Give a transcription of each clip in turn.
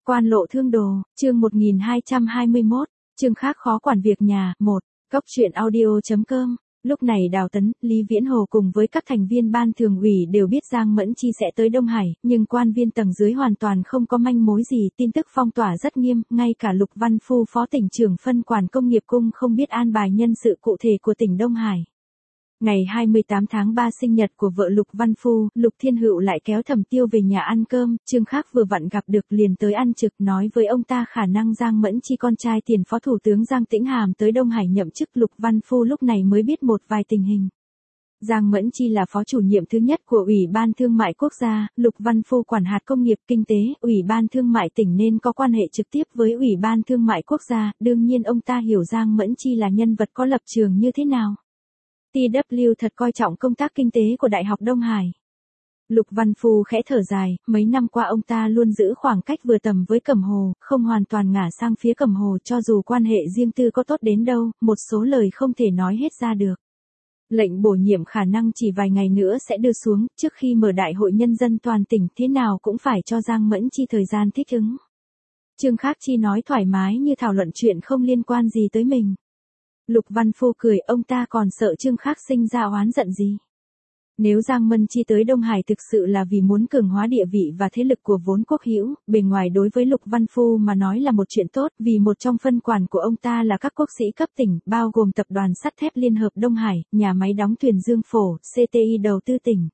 Quan lộ thương đồ, chương 1221, Trương Khác khó quản việc nhà, 1, Góc truyện audio.com. Lúc này Đào Tấn, Lý Viễn Hồ cùng với các thành viên ban thường ủy đều biết Giang Mẫn Chi sẽ tới Đông Hải, nhưng quan viên tầng dưới hoàn toàn không có manh mối gì, tin tức phong tỏa rất nghiêm, ngay cả Lục Văn Phu phó tỉnh trưởng phân quản công nghiệp cung không biết an bài nhân sự cụ thể của tỉnh Đông Hải. Ngày 28 tháng 3 sinh nhật của vợ Lục Văn Phu, Lục Thiên Hựu lại kéo Thẩm Tiêu về nhà ăn cơm, Trương Khác vừa vặn gặp được liền tới ăn trực nói với ông ta khả năng Giang Mẫn Chi con trai tiền phó thủ tướng Giang Tĩnh Hàm tới Đông Hải nhậm chức. Lục Văn Phu lúc này mới biết một vài tình hình. Giang Mẫn Chi là phó chủ nhiệm thứ nhất của Ủy ban Thương mại Quốc gia, Lục Văn Phu quản hạt công nghiệp kinh tế, Ủy ban Thương mại tỉnh nên có quan hệ trực tiếp với Ủy ban Thương mại Quốc gia, đương nhiên ông ta hiểu Giang Mẫn Chi là nhân vật có lập trường như thế nào. TW thật coi trọng công tác kinh tế của Đại học Đông Hải. Lục Văn Phu khẽ thở dài, mấy năm qua ông ta luôn giữ khoảng cách vừa tầm với Cẩm Hồ, không hoàn toàn ngả sang phía Cẩm Hồ cho dù quan hệ riêng tư có tốt đến đâu, một số lời không thể nói hết ra được. Lệnh bổ nhiệm khả năng chỉ vài ngày nữa sẽ đưa xuống, trước khi mở Đại hội Nhân dân toàn tỉnh thế nào cũng phải cho Giang Mẫn Chi thời gian thích ứng. Trương Khác Chi nói thoải mái như thảo luận chuyện không liên quan gì tới mình. Lục Văn Phu cười, ông ta còn sợ Trương Khác sinh ra oán giận gì. Nếu Giang Mẫn Chi tới Đông Hải thực sự là vì muốn cường hóa địa vị và thế lực của vốn quốc hữu, bề ngoài đối với Lục Văn Phu mà nói là một chuyện tốt, vì một trong phân quản của ông ta là các quốc sĩ cấp tỉnh, bao gồm Tập đoàn Sắt thép Liên hợp Đông Hải, nhà máy đóng thuyền Dương Phổ, CTI đầu tư tỉnh.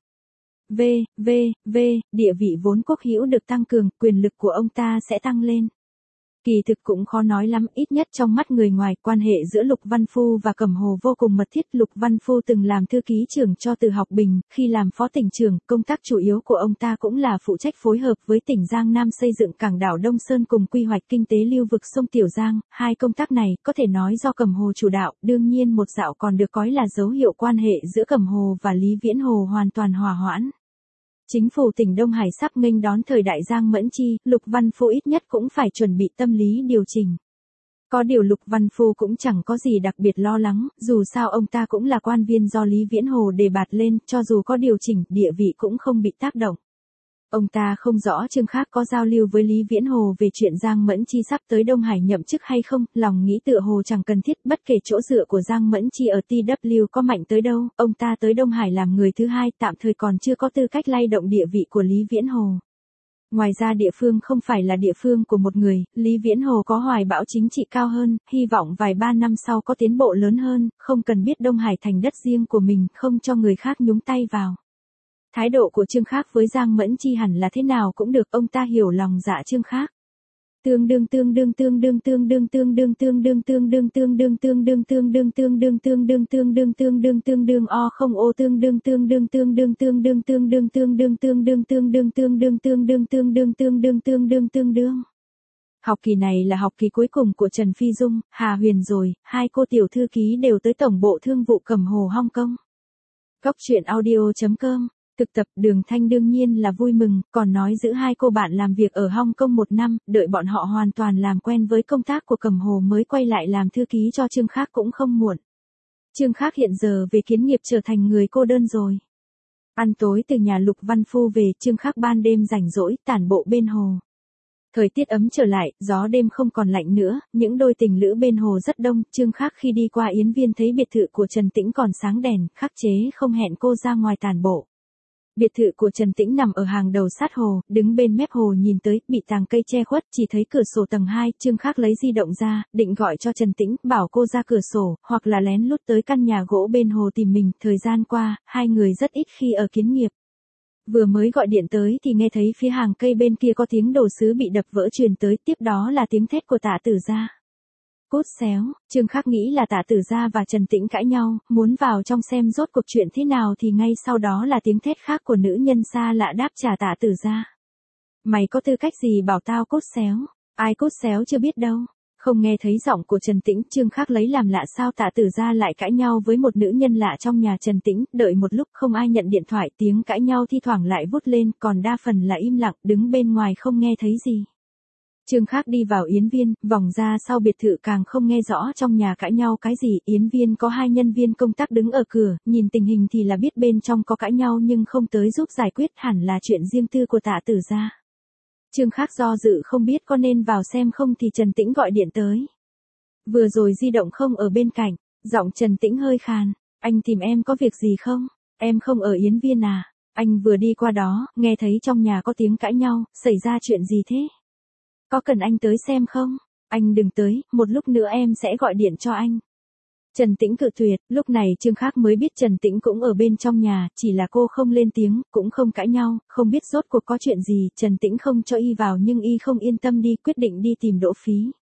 Địa vị vốn quốc hữu được tăng cường, quyền lực của ông ta sẽ tăng lên. Kỳ thực cũng khó nói lắm, ít nhất trong mắt người ngoài, quan hệ giữa Lục Văn Phu và Cẩm Hồ vô cùng mật thiết. Lục Văn Phu từng làm thư ký trưởng cho Từ Học Bình, khi làm phó tỉnh trưởng, công tác chủ yếu của ông ta cũng là phụ trách phối hợp với tỉnh Giang Nam xây dựng cảng đảo Đông Sơn cùng quy hoạch kinh tế lưu vực sông Tiểu Giang. Hai công tác này có thể nói do Cẩm Hồ chủ đạo, đương nhiên một dạo còn được coi là dấu hiệu quan hệ giữa Cẩm Hồ và Lý Viễn Hồ hoàn toàn hòa hoãn. Chính phủ tỉnh Đông Hải sắp nghênh đón thời đại Giang Mẫn Chi, Lục Văn Phu ít nhất cũng phải chuẩn bị tâm lý điều chỉnh. Có điều Lục Văn Phu cũng chẳng có gì đặc biệt lo lắng, dù sao ông ta cũng là quan viên do Lý Viễn Hồ đề bạt lên, cho dù có điều chỉnh, địa vị cũng không bị tác động. Ông ta không rõ Trương Khác có giao lưu với Lý Viễn Hồ về chuyện Giang Mẫn Chi sắp tới Đông Hải nhậm chức hay không, lòng nghĩ tựa hồ chẳng cần thiết, bất kể chỗ dựa của Giang Mẫn Chi ở TW có mạnh tới đâu, ông ta tới Đông Hải làm người thứ hai tạm thời còn chưa có tư cách lay động địa vị của Lý Viễn Hồ. Ngoài ra địa phương không phải là địa phương của một người, Lý Viễn Hồ có hoài bão chính trị cao hơn, hy vọng vài ba năm sau có tiến bộ lớn hơn, không cần biết Đông Hải thành đất riêng của mình, không cho người khác nhúng tay vào. Thái độ của Trương Khác với Giang Mẫn Chi hẳn là thế nào cũng được, ông ta hiểu lòng dạ Trương Khác. Tương đương o không ô Học kỳ này là học kỳ cuối cùng của Trần Phi Dung, Hà Huyền rồi, hai cô tiểu thư ký đều tới Tổng bộ Thương vụ Cẩm Hồ Hong Kong. Góc truyện audio.com. Thực tập Đường Thanh đương nhiên là vui mừng, còn nói giữ hai cô bạn làm việc ở Hong Kong 1 năm, đợi bọn họ hoàn toàn làm quen với công tác của Cẩm Hồ mới quay lại làm thư ký cho Trương Khác cũng không muộn. Trương Khác hiện giờ về kiến nghiệp trở thành người cô đơn rồi. Ăn tối từ nhà Lục Văn Phu về, Trương Khác ban đêm rảnh rỗi, tản bộ bên hồ. Thời tiết ấm trở lại, gió đêm không còn lạnh nữa, những đôi tình lữ bên hồ rất đông, Trương Khác khi đi qua Yến Viên thấy biệt thự của Trần Tĩnh còn sáng đèn, khắc chế không hẹn cô ra ngoài tản bộ. Biệt thự của Trần Tĩnh nằm ở hàng đầu sát hồ, đứng bên mép hồ nhìn tới, bị tàng cây che khuất, chỉ thấy cửa sổ tầng 2, Trương Khác lấy di động ra, định gọi cho Trần Tĩnh, bảo cô ra cửa sổ, hoặc là lén lút tới căn nhà gỗ bên hồ tìm mình, thời gian qua, hai người rất ít khi ở kiến nghiệp. Vừa mới gọi điện tới thì nghe thấy phía hàng cây bên kia có tiếng đồ sứ bị đập vỡ truyền tới, tiếp đó là tiếng thét của Tạ Tử Gia. Cút xéo, Trương Khác nghĩ là Tạ Tử Gia và Trần Tĩnh cãi nhau, muốn vào trong xem rốt cuộc chuyện thế nào thì ngay sau đó là tiếng thét khác của nữ nhân xa lạ đáp trả Tạ Tử Gia. Mày có tư cách gì bảo tao cút xéo? Ai cút xéo chưa biết đâu. Không nghe thấy giọng của Trần Tĩnh, Trương Khác lấy làm lạ sao Tạ Tử Gia lại cãi nhau với một nữ nhân lạ trong nhà Trần Tĩnh, đợi một lúc không ai nhận điện thoại, tiếng cãi nhau thi thoảng lại vút lên, còn đa phần là im lặng, đứng bên ngoài không nghe thấy gì. Trương Khác đi vào Yến Viên, vòng ra sau biệt thự càng không nghe rõ trong nhà cãi nhau cái gì, Yến Viên có 2 nhân viên công tác đứng ở cửa, nhìn tình hình thì là biết bên trong có cãi nhau nhưng không tới giúp giải quyết, hẳn là chuyện riêng tư của Tạ Tử Gia. Trương Khắc do dự không biết có nên vào xem không thì Trần Tĩnh gọi điện tới. Vừa rồi di động không ở bên cạnh, giọng Trần Tĩnh hơi khàn. Anh tìm em có việc gì không? Em không ở Yến Viên à? Anh vừa đi qua đó, nghe thấy trong nhà có tiếng cãi nhau, xảy ra chuyện gì thế? Có cần anh tới xem không? Anh đừng tới, một lúc nữa em sẽ gọi điện cho anh. Trần Tĩnh cự tuyệt, lúc này Trương Khắc mới biết Trần Tĩnh cũng ở bên trong nhà, chỉ là cô không lên tiếng, cũng không cãi nhau, không biết rốt cuộc có chuyện gì, Trần Tĩnh không cho y vào nhưng y không yên tâm đi, quyết định đi tìm Đỗ Phí.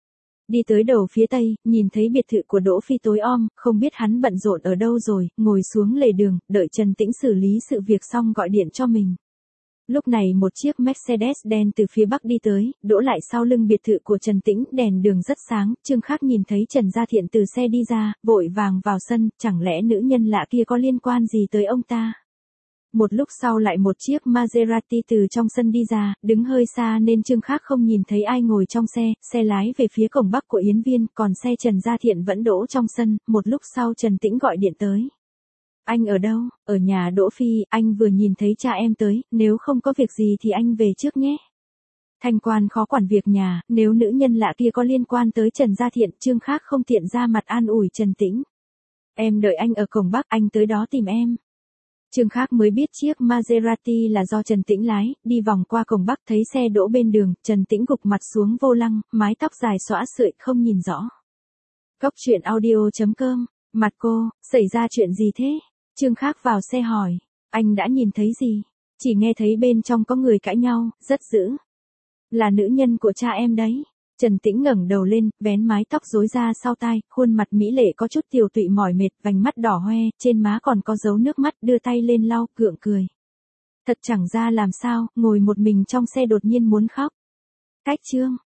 Đi tới đầu phía tây, nhìn thấy biệt thự của Đỗ Phi tối om, không biết hắn bận rộn ở đâu rồi, ngồi xuống lề đường, đợi Trần Tĩnh xử lý sự việc xong gọi điện cho mình. Lúc này một chiếc Mercedes đen từ phía bắc đi tới, đỗ lại sau lưng biệt thự của Trần Tĩnh, đèn đường rất sáng, Trương Khắc nhìn thấy Trần Gia Thiện từ xe đi ra, vội vàng vào sân, chẳng lẽ nữ nhân lạ kia có liên quan gì tới ông ta? Một lúc sau lại một chiếc Maserati từ trong sân đi ra, đứng hơi xa nên Trương Khắc không nhìn thấy ai ngồi trong xe, xe lái về phía cổng bắc của Yến Viên, còn xe Trần Gia Thiện vẫn đỗ trong sân, một lúc sau Trần Tĩnh gọi điện tới. Anh ở đâu? Ở nhà Đỗ Phi, anh vừa nhìn thấy cha em tới, nếu không có việc gì thì anh về trước nhé. Thanh quan khó quản việc nhà, nếu nữ nhân lạ kia có liên quan tới Trần Gia Thiện, Trương Khắc không tiện ra mặt an ủi Trần Tĩnh. Em đợi anh ở cổng bắc, anh tới đó tìm em. Trương Khắc mới biết chiếc Maserati là do Trần Tĩnh lái, đi vòng qua cổng bắc thấy xe đỗ bên đường, Trần Tĩnh gục mặt xuống vô lăng, mái tóc dài xõa sợi không nhìn rõ. Cốc truyện audio.com, mặt cô, xảy ra chuyện gì thế? Trương Khắc vào xe hỏi, anh đã nhìn thấy gì? Chỉ nghe thấy bên trong có người cãi nhau, rất dữ. Là nữ nhân của cha em đấy. Trần Tĩnh ngẩng đầu lên, vén mái tóc rối ra sau tai, khuôn mặt mỹ lệ có chút tiều tụy mỏi mệt, vành mắt đỏ hoe, trên má còn có dấu nước mắt, đưa tay lên lau, gượng cười. Thật chẳng ra làm sao, ngồi một mình trong xe đột nhiên muốn khóc. Cách chương